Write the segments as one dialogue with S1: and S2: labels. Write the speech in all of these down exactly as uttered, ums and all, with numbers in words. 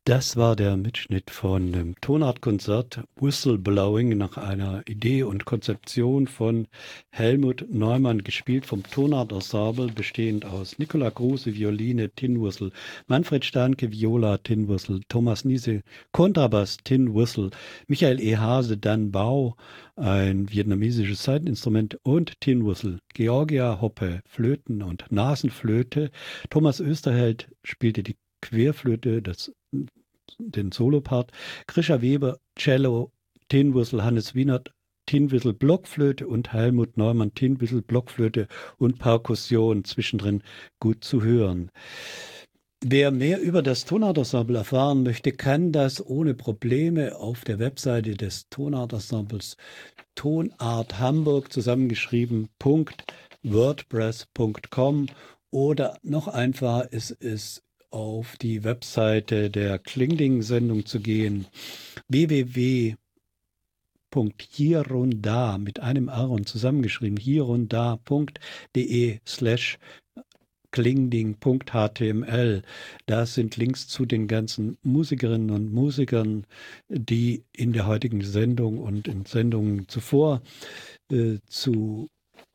S1: Das war der Mitschnitt von dem Tonartkonzert Whistleblowing nach einer Idee und Konzeption von Helmut Neumann, gespielt vom Tonartensemble, bestehend aus Nicola Kruse, Violine, Tin Whistle, Manfred Stahnke, Viola, Tin Whistle, Thomas Niese, Kontrabass, Tin Whistle, Michael E. Hase, Dan Bao, ein vietnamesisches Saiteninstrument und Tin Whistle, Georgia Hoppe, Flöten und Nasenflöte, Thomas Österheld spielte die Querflöte, das den Solopart, Grisha Weber, Cello, Tin Whistle, Hannes Wienert, Tin Whistle, Blockflöte und Helmut Neumann, Tin Whistle, Blockflöte und Perkussion, zwischendrin gut zu hören. Wer mehr über das Tonartensemble erfahren möchte, kann das ohne Probleme auf der Webseite des Tonartensembles Tonart Hamburg zusammengeschrieben .wordpress punkt com oder noch einfacher ist es, auf die Webseite der Klingding-Sendung zu gehen, w w w punkt hierunda mit einem R und zusammengeschrieben, hierunda.de slash klingding.html. Da sind Links zu den ganzen Musikerinnen und Musikern, die in der heutigen Sendung und in Sendungen zuvor äh, zu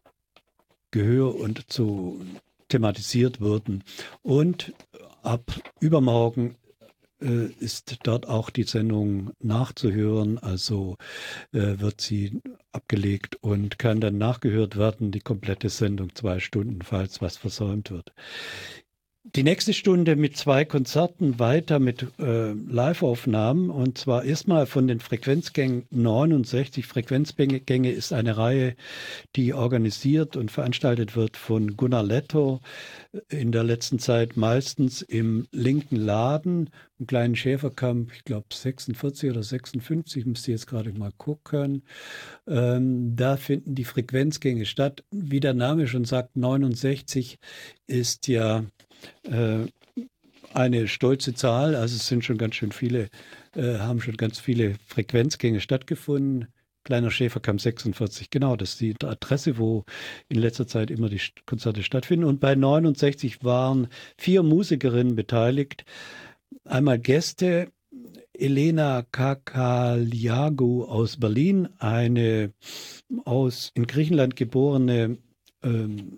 S1: Gehör und zu thematisiert wurden. Und ab übermorgen äh, ist dort auch die Sendung nachzuhören, also äh, wird sie abgelegt und kann dann nachgehört werden, die komplette Sendung, zwei Stunden, falls was versäumt wird. Die nächste Stunde mit zwei Konzerten weiter mit äh, Live-Aufnahmen, und zwar erstmal von den Frequenzgängen neunundsechzig. Frequenzgänge ist eine Reihe, die organisiert und veranstaltet wird von Gunnar Letto, in der letzten Zeit meistens im linken Laden, im kleinen Schäferkamp, ich glaube sechsundvierzig oder sechsundfünfzig, müsst ihr jetzt gerade mal gucken. Ähm, da finden die Frequenzgänge statt. Wie der Name schon sagt, neunundsechzig ist ja äh, eine stolze Zahl, also es sind schon ganz schön viele, äh, haben schon ganz viele Frequenzgänge stattgefunden. Kleiner Schäferkamp sechsundvierzig, genau, das ist die Adresse, wo in letzter Zeit immer die Konzerte stattfinden. Und bei neunundsechzig waren vier Musikerinnen beteiligt. Einmal Gäste, Elena Kakaliago aus Berlin, eine aus in Griechenland geborene ähm,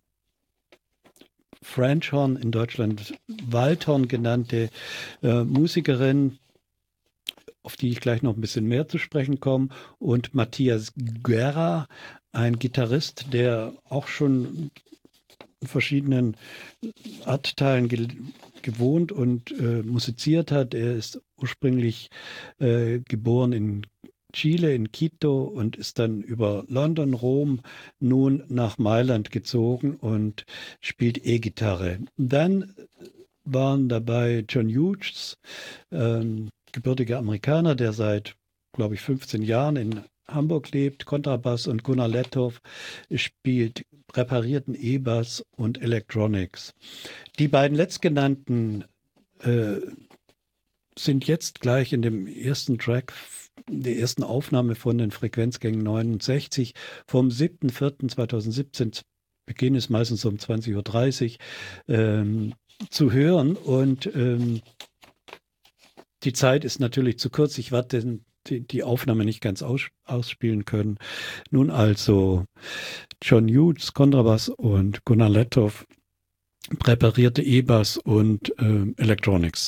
S1: French Horn, in Deutschland Waldhorn genannte äh, Musikerin, auf die ich gleich noch ein bisschen mehr zu sprechen komme, und Matthias Guerra, ein Gitarrist, der auch schon in verschiedenen Erdteilen ge gewohnt und äh, musiziert hat. Er ist ursprünglich äh, geboren in Chile, in Quito, und ist dann über London, Rom, nun nach Mailand gezogen und spielt E-Gitarre. Dann waren dabei John Hughes, ähm, gebürtiger Amerikaner, der seit, glaube ich, fünfzehn Jahren in Hamburg lebt, Kontrabass, und Gunnar Lettow spielt präparierten E-Bass und Electronics. Die beiden letztgenannten äh, sind jetzt gleich in dem ersten Track, der ersten Aufnahme von den Frequenzgängen neunundsechzig vom siebten vierten zweitausendsiebzehn, Beginn ist meistens um zwanzig Uhr dreißig, ähm, zu hören. Und ähm, die Zeit ist natürlich zu kurz. Ich werde den, die, die Aufnahme nicht ganz aus, ausspielen können. Nun also John Hughes, Kontrabass, und Gunnar Lettow, präparierte E-Bass und ähm, Electronics.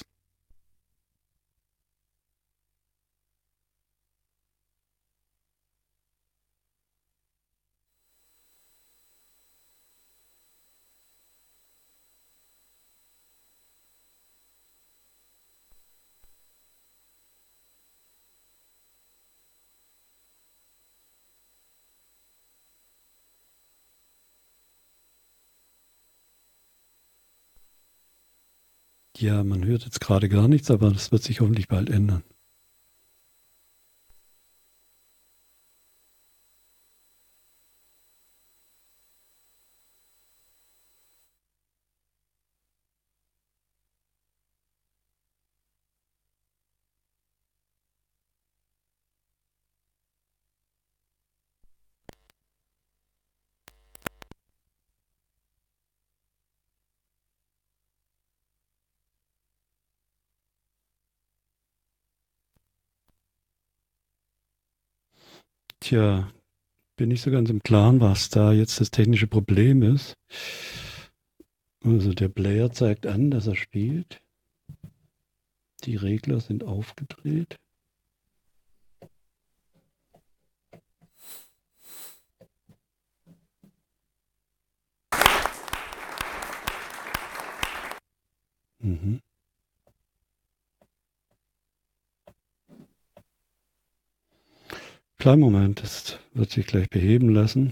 S1: Ja, man hört jetzt gerade gar nichts, aber das wird sich hoffentlich bald ändern. Tja, bin nicht so ganz im Klaren, was da jetzt das technische Problem ist. Also der Player zeigt an, dass er spielt. Die Regler sind aufgedreht. Mhm. Kleinen Moment, das wird sich gleich beheben lassen.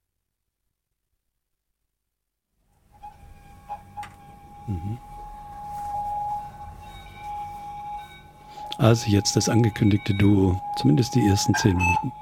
S1: Mhm. Also jetzt das angekündigte Duo, zumindest die ersten zehn Minuten.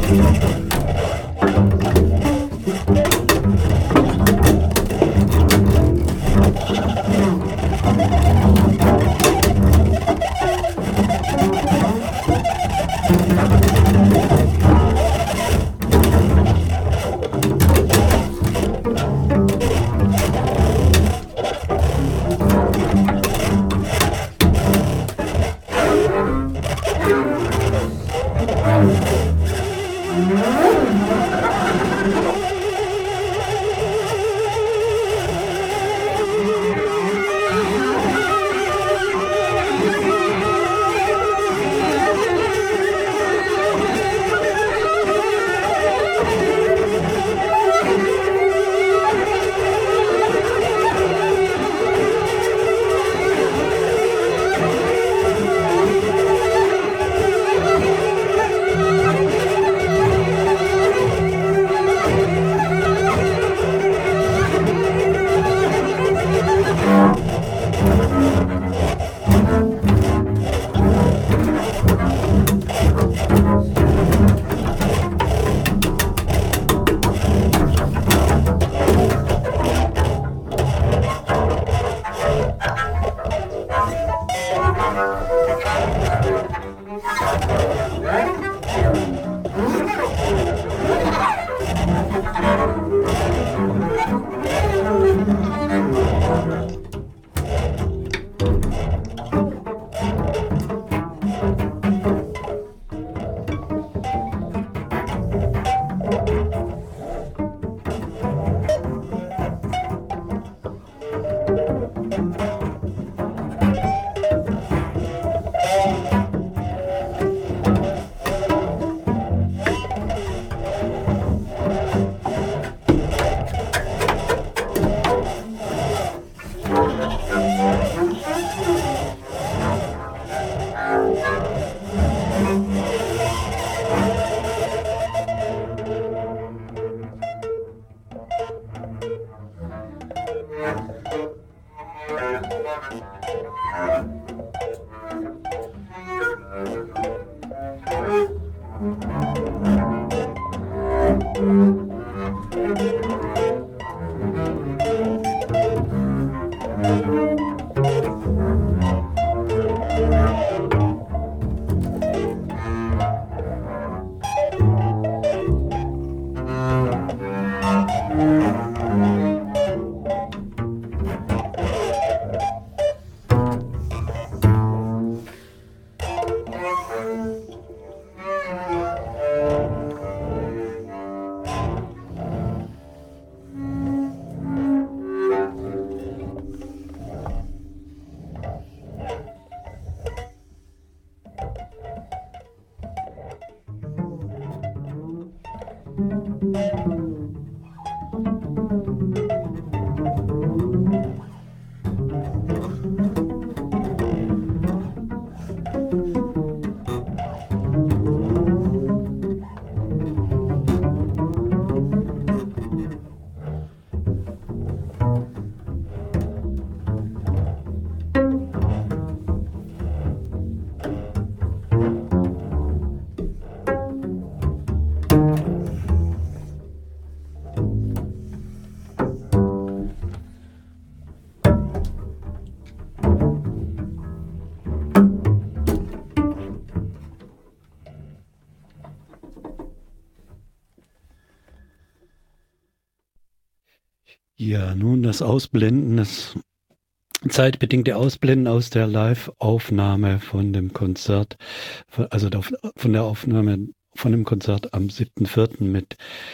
S1: Ja, nun das Ausblenden, das zeitbedingte Ausblenden aus der Live-Aufnahme von dem Konzert, also von der Aufnahme von dem Konzert am siebten vierten mit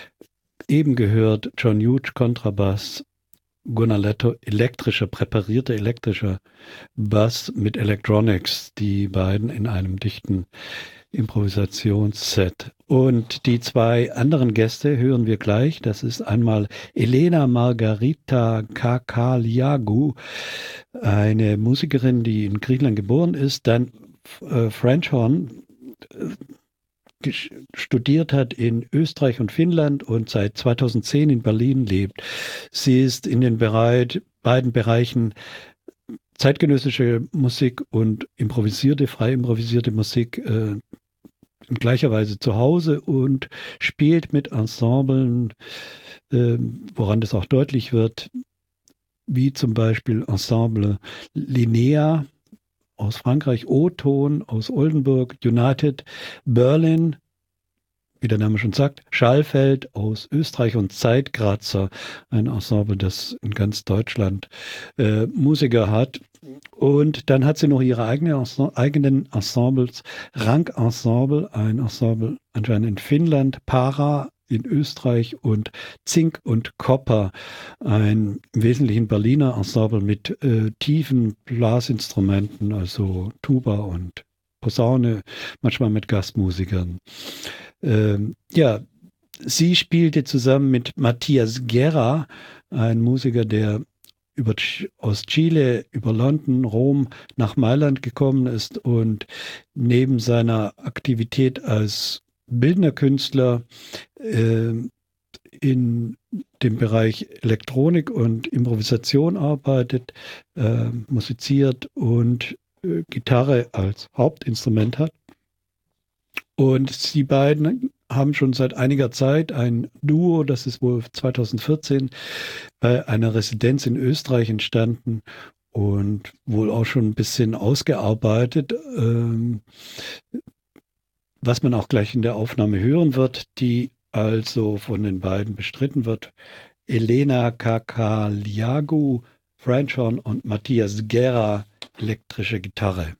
S1: eben gehört John Huge Kontrabass, Gunnar Letto elektrischer, präparierter elektrischer Bass mit Electronics, die beiden in einem dichten Improvisationsset. Und die zwei anderen Gäste hören wir gleich. Das ist einmal Elena Margarita Kakaliagu, eine Musikerin, die in Griechenland geboren ist, dann äh, French Horn äh, studiert hat in Österreich und Finnland und seit zweitausendzehn in Berlin lebt. Sie ist in den Bereich, beiden Bereichen zeitgenössische Musik und improvisierte, frei improvisierte Musik äh, in gleicher Weise zu Hause und spielt mit Ensemblen, äh, woran das auch deutlich wird, wie zum Beispiel Ensemble Linnea aus Frankreich, O-Ton aus Oldenburg, United Berlin, wie der Name schon sagt, Schallfeld aus Österreich und Zeitgrazer, ein Ensemble, das in ganz Deutschland äh, Musiker hat. Und dann hat sie noch ihre eigene Ense- eigenen Ensembles, Rank-Ensemble, ein Ensemble anscheinend in Finnland, Para in Österreich und Zink und Kopper, ein im Wesentlichen Berliner Ensemble mit äh, tiefen Blasinstrumenten, also Tuba und Posaune, manchmal mit Gastmusikern. Ähm, ja, sie spielte zusammen mit Matthias Guerra, ein Musiker, der über, aus Chile über London, Rom nach Mailand gekommen ist und neben seiner Aktivität als bildender Künstler äh, in dem Bereich Elektronik und Improvisation arbeitet, äh, musiziert und äh, Gitarre als Hauptinstrument hat. Und sie beiden haben schon seit einiger Zeit ein Duo, das ist wohl zweitausendvierzehn bei einer Residenz in Österreich entstanden und wohl auch schon ein bisschen ausgearbeitet, ähm, was man auch gleich in der Aufnahme hören wird, die also von den beiden bestritten wird. Elena Kakaliagu, Frenchhorn und Matthias Guerra, elektrische Gitarre.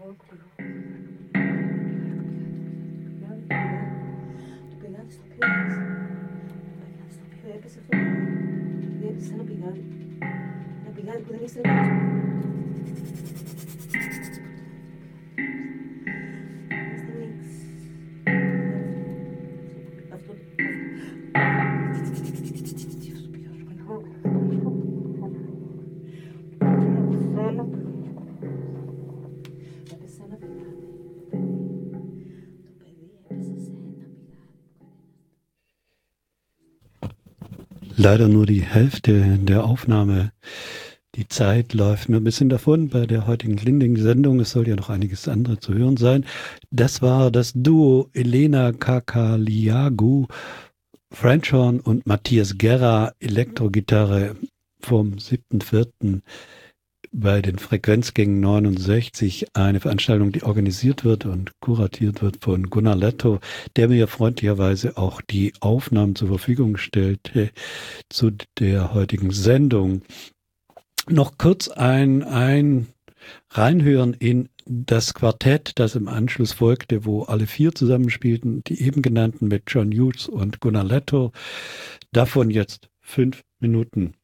S1: Leider nur die Hälfte der Aufnahme. Die Zeit läuft mir ein bisschen davon bei der heutigen Klingling-Sendung. Es soll ja noch einiges andere zu hören sein. Das war das Duo Elena Kakaliagu, Frenchhorn und Matthias Guerra, Elektrogitarre vom siebten vierten bei den Frequenzgängen neunundsechzig, eine Veranstaltung, die organisiert wird und kuratiert wird von Gunnar Letto, der mir freundlicherweise auch die Aufnahmen zur Verfügung stellte zu der heutigen Sendung. Noch kurz ein, ein Reinhören in das Quartett, das im Anschluss folgte, wo alle vier zusammenspielten, die eben genannten mit John Hughes und Gunnar Letto. Davon jetzt fünf Minuten.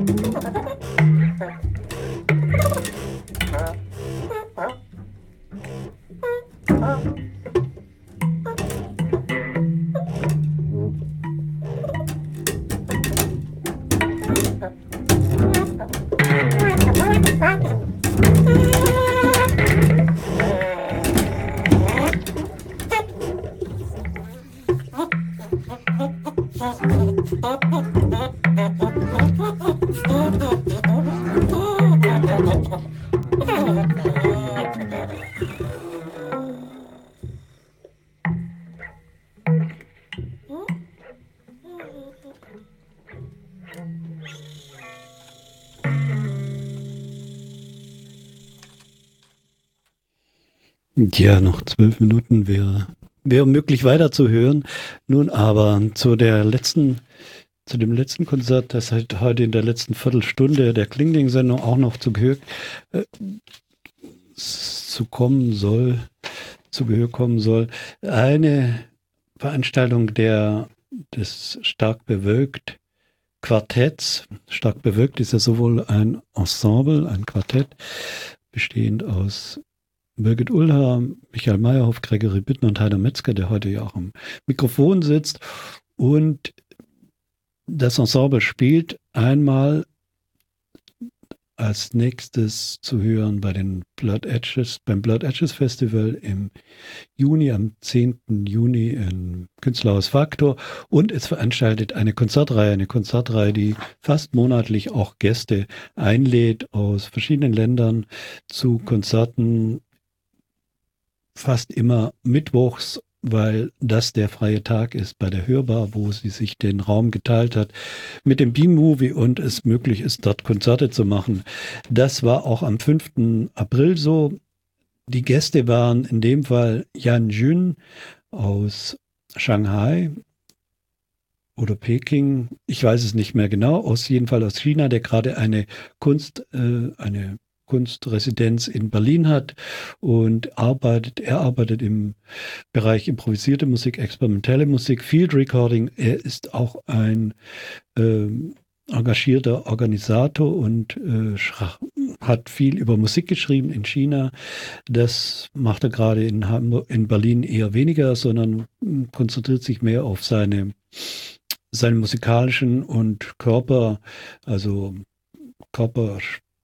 S1: Ja, noch zwölf Minuten wäre, wäre möglich weiterzuhören. Nun aber zu der letzten, zu dem letzten Konzert, das halt heute in der letzten Viertelstunde der Klingling-Sendung auch noch zu Gehör äh, zu kommen soll, zu Gehör kommen soll. Eine Veranstaltung der des stark bewölkt Quartetts. Stark bewölkt ist ja sowohl ein Ensemble, ein Quartett, bestehend aus Birgit Ullher, Michael Meyerhoff, Gregory Büttner und Heiner Metzger, der heute ja auch am Mikrofon sitzt. Und das Ensemble spielt einmal als nächstes zu hören bei den Blood Edges, beim Blood Edges Festival im Juni, am zehnten Juni im Künstlerhaus Faktor. Und es veranstaltet eine Konzertreihe, eine Konzertreihe, die fast monatlich auch Gäste einlädt aus verschiedenen Ländern zu Konzerten, fast immer mittwochs, weil das der freie Tag ist bei der Hörbar, wo sie sich den Raum geteilt hat mit dem B-Movie und es möglich ist, dort Konzerte zu machen. Das war auch am fünften April so. Die Gäste waren in dem Fall Yan Jun aus Shanghai oder Peking, ich weiß es nicht mehr genau, aus jeden Fall aus China, der gerade eine Kunst, äh, eine Kunstresidenz in Berlin hat und arbeitet, er arbeitet im Bereich improvisierte Musik, experimentelle Musik, Field Recording. Er ist auch ein äh, engagierter Organisator und äh, hat viel über Musik geschrieben in China. Das macht er gerade in, Hamburg, in Berlin eher weniger, sondern konzentriert sich mehr auf seine, seine musikalischen und Körper, also Körper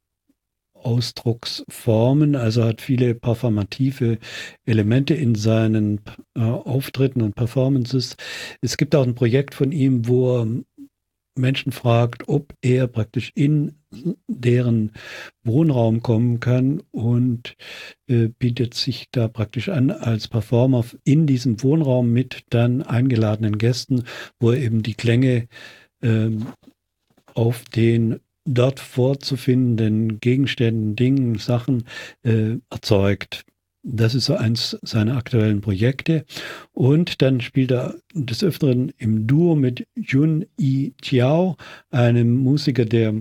S1: Ausdrucksformen, also hat viele performative Elemente in seinen äh, Auftritten und Performances. Es gibt auch ein Projekt von ihm, wo er Menschen fragt, ob er praktisch in deren Wohnraum kommen kann und äh, bietet sich da praktisch an als Performer in diesem Wohnraum mit dann eingeladenen Gästen, wo er eben die Klänge äh, auf den dort vorzufindenden Gegenständen, Dingen, Sachen äh, erzeugt. Das ist so eins seiner aktuellen Projekte. Und dann spielt er des Öfteren im Duo mit Jun Yi Chiao, einem Musiker, der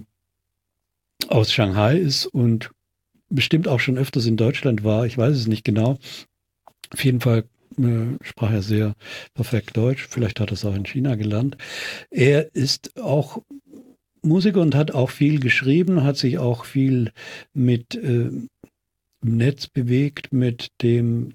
S1: aus Shanghai ist und bestimmt auch schon öfters in Deutschland war. Ich weiß es nicht genau. Auf jeden Fall äh, sprach er sehr perfekt Deutsch. Vielleicht hat er es auch in China gelernt. Er ist auch Musiker und hat auch viel geschrieben, hat sich auch viel mit äh, im Netz bewegt mit dem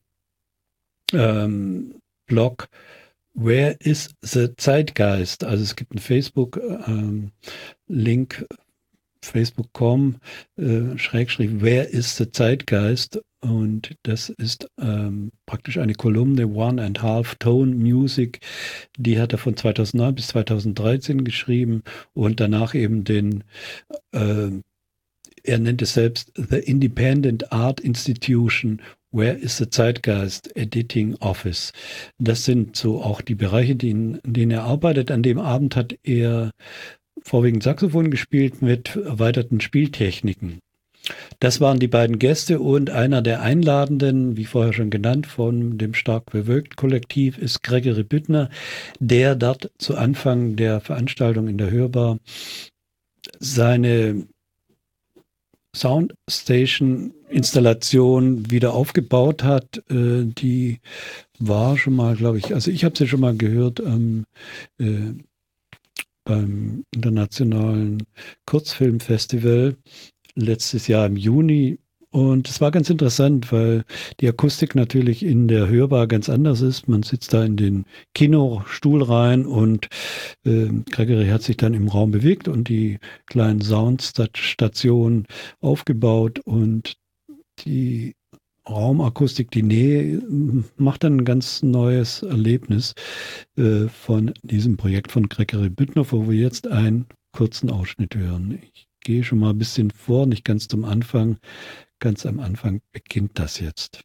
S1: ähm, Blog Where is the Zeitgeist? Also es gibt einen Facebook-Link, ähm, facebook punkt com, äh, Schrägstrich, Where is the Zeitgeist? Und das ist ähm, praktisch eine Kolumne, One and Half Tone Music, die hat er von zweitausendneun bis zweitausenddreizehn geschrieben und danach eben den, äh, er nennt es selbst The Independent Art Institution, Where is the Zeitgeist Editing Office. Das sind so auch die Bereiche, die in, in denen er arbeitet. An dem Abend hat er vorwiegend Saxophon gespielt mit erweiterten Spieltechniken. Das waren die beiden Gäste und einer der Einladenden, wie vorher schon genannt, von dem Stark bewölkt Kollektiv ist Gregory Büttner, der dort zu Anfang der Veranstaltung in der Hörbar seine Soundstation-Installation wieder aufgebaut hat. Die war schon mal, glaube ich, also ich habe sie schon mal gehört am äh, beim Internationalen Kurzfilmfestival letztes Jahr im Juni. Und es war ganz interessant, weil die Akustik natürlich in der Hörbar ganz anders ist. Man sitzt da in den Kinostuhl rein und äh, Gregory hat sich dann im Raum bewegt und die kleinen Soundstationen aufgebaut und die Raumakustik, die Nähe macht dann ein ganz neues Erlebnis äh, von diesem Projekt von Gregory Büttner, wo wir jetzt einen kurzen Ausschnitt hören. Ich gehe schon mal ein bisschen vor, nicht ganz zum Anfang. Ganz am Anfang beginnt das jetzt.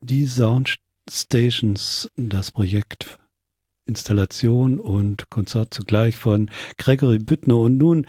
S1: die Soundstations, das Projekt Installation und Konzert zugleich von Gregory Büttner. Und nun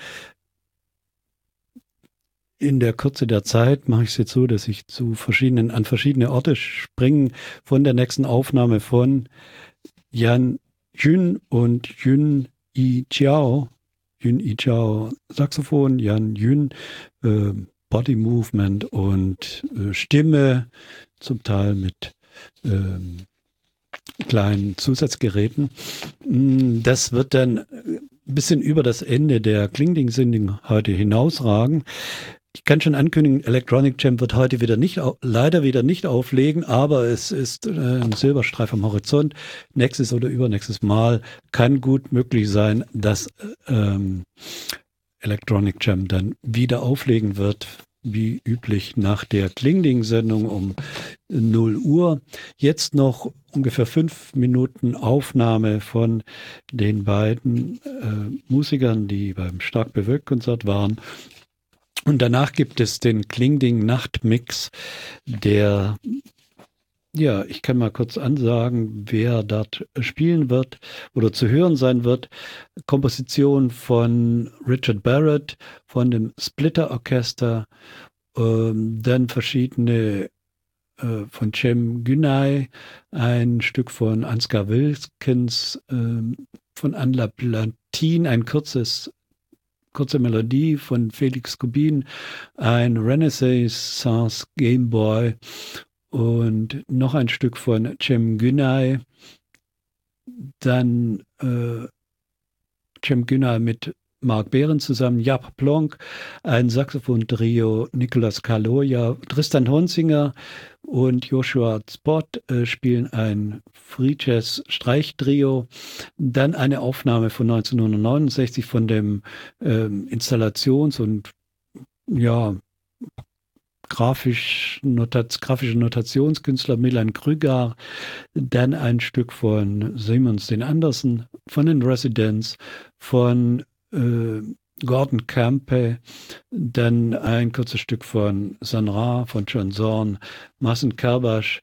S1: in der Kürze der Zeit mache ich es jetzt so, dass ich zu verschiedenen, an verschiedene Orte springe von der nächsten Aufnahme von Yan Yun und Yun Yi Jiao. Yun Yi Jiao Saxophon, Yan Yun äh, Body Movement und äh, Stimme, zum Teil mit ähm, kleinen Zusatzgeräten. Das wird dann ein bisschen über das Ende der Klingding-Sendung heute hinausragen. Ich kann schon ankündigen, Electronic Jam wird heute wieder nicht, leider wieder nicht auflegen, aber es ist ein Silberstreif am Horizont. Nächstes oder übernächstes Mal kann gut möglich sein, dass ähm, Electronic Jam dann wieder auflegen wird, wie üblich nach der Klingding-Sendung um null Uhr. Jetzt noch ungefähr fünf Minuten Aufnahme von den beiden äh, Musikern, die beim Stark bewölkt Konzert waren. Und danach gibt es den Klingding-Nachtmix, der, ja, ich kann mal kurz ansagen, wer dort spielen wird oder zu hören sein wird. Komposition von Richard Barrett, von dem Splitter Orchester, ähm, dann verschiedene äh, von Cem Günay, ein Stück von Ansgar Wilkins, äh, von Anla Plantin, ein kurzes kurze Melodie von Felix Kubin, ein Renaissance Game Boy und noch ein Stück von Cem Günay, dann äh, Cem Günay mit Mark Behrens zusammen, Jaap Plonk, ein Saxophon-Trio, Nicolas Kaloja, Tristan Honsinger und Joshua Spott äh, spielen ein Free Jazz Streichtrio. Dann eine Aufnahme von neunzehnhundertneunundsechzig von dem ähm, Installations- und ja, grafisch Notat, grafische Notationskünstler Milan Krüger. Dann ein Stück von Simons den Andersen, von den Residents, von äh, Gordon Campe, dann ein kurzes Stück von Sun Ra, von John Zorn, Masen Kerbash,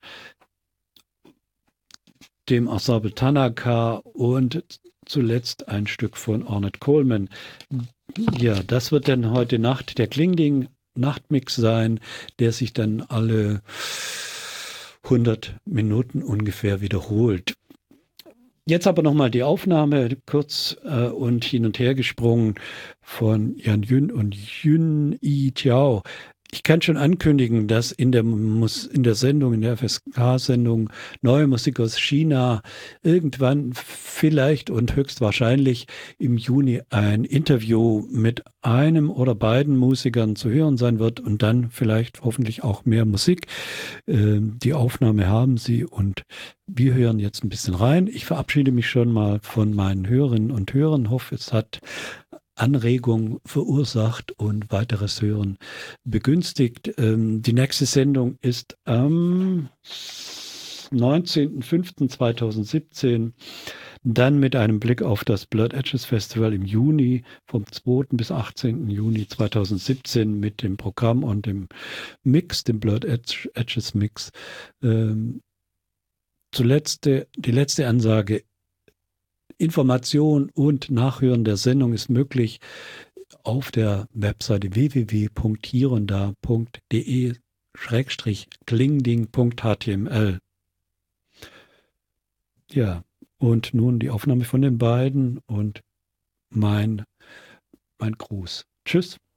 S1: dem Ensemble Tanaka und zuletzt ein Stück von Ornette Coleman. Ja, das wird dann heute Nacht der Klingding Nachtmix sein, der sich dann alle hundert Minuten ungefähr wiederholt. Jetzt aber nochmal die Aufnahme, kurz äh, und hin und her gesprungen von Yan Yun und Yun Yi Jiao. Ich kann schon ankündigen, dass in der, Mus in der Sendung, in der F S K-Sendung Neue Musik aus China irgendwann vielleicht und höchstwahrscheinlich im Juni ein Interview mit einem oder beiden Musikern zu hören sein wird und dann vielleicht hoffentlich auch mehr Musik. Ähm, die Aufnahme haben Sie und wir hören jetzt ein bisschen rein. Ich verabschiede mich schon mal von meinen Hörerinnen und Hörern. Hoffe, es hat Anregung verursacht und weiteres Hören begünstigt. Ähm, die nächste Sendung ist am neunzehnten fünften zweitausendsiebzehn. Dann mit einem Blick auf das Blurred Edges Festival im Juni, vom zweiten bis achtzehnten Juni zweitausendsiebzehn mit dem Programm und dem Mix, dem Blurred Edges Mix. Ähm, zuletzt die letzte Ansage: Information und Nachhören der Sendung ist möglich auf der Webseite w w w punkt hironda punkt de schrägstrich klingding punkt h t m l. Ja, und nun die Aufnahme von den beiden und mein, mein Gruß. Tschüss.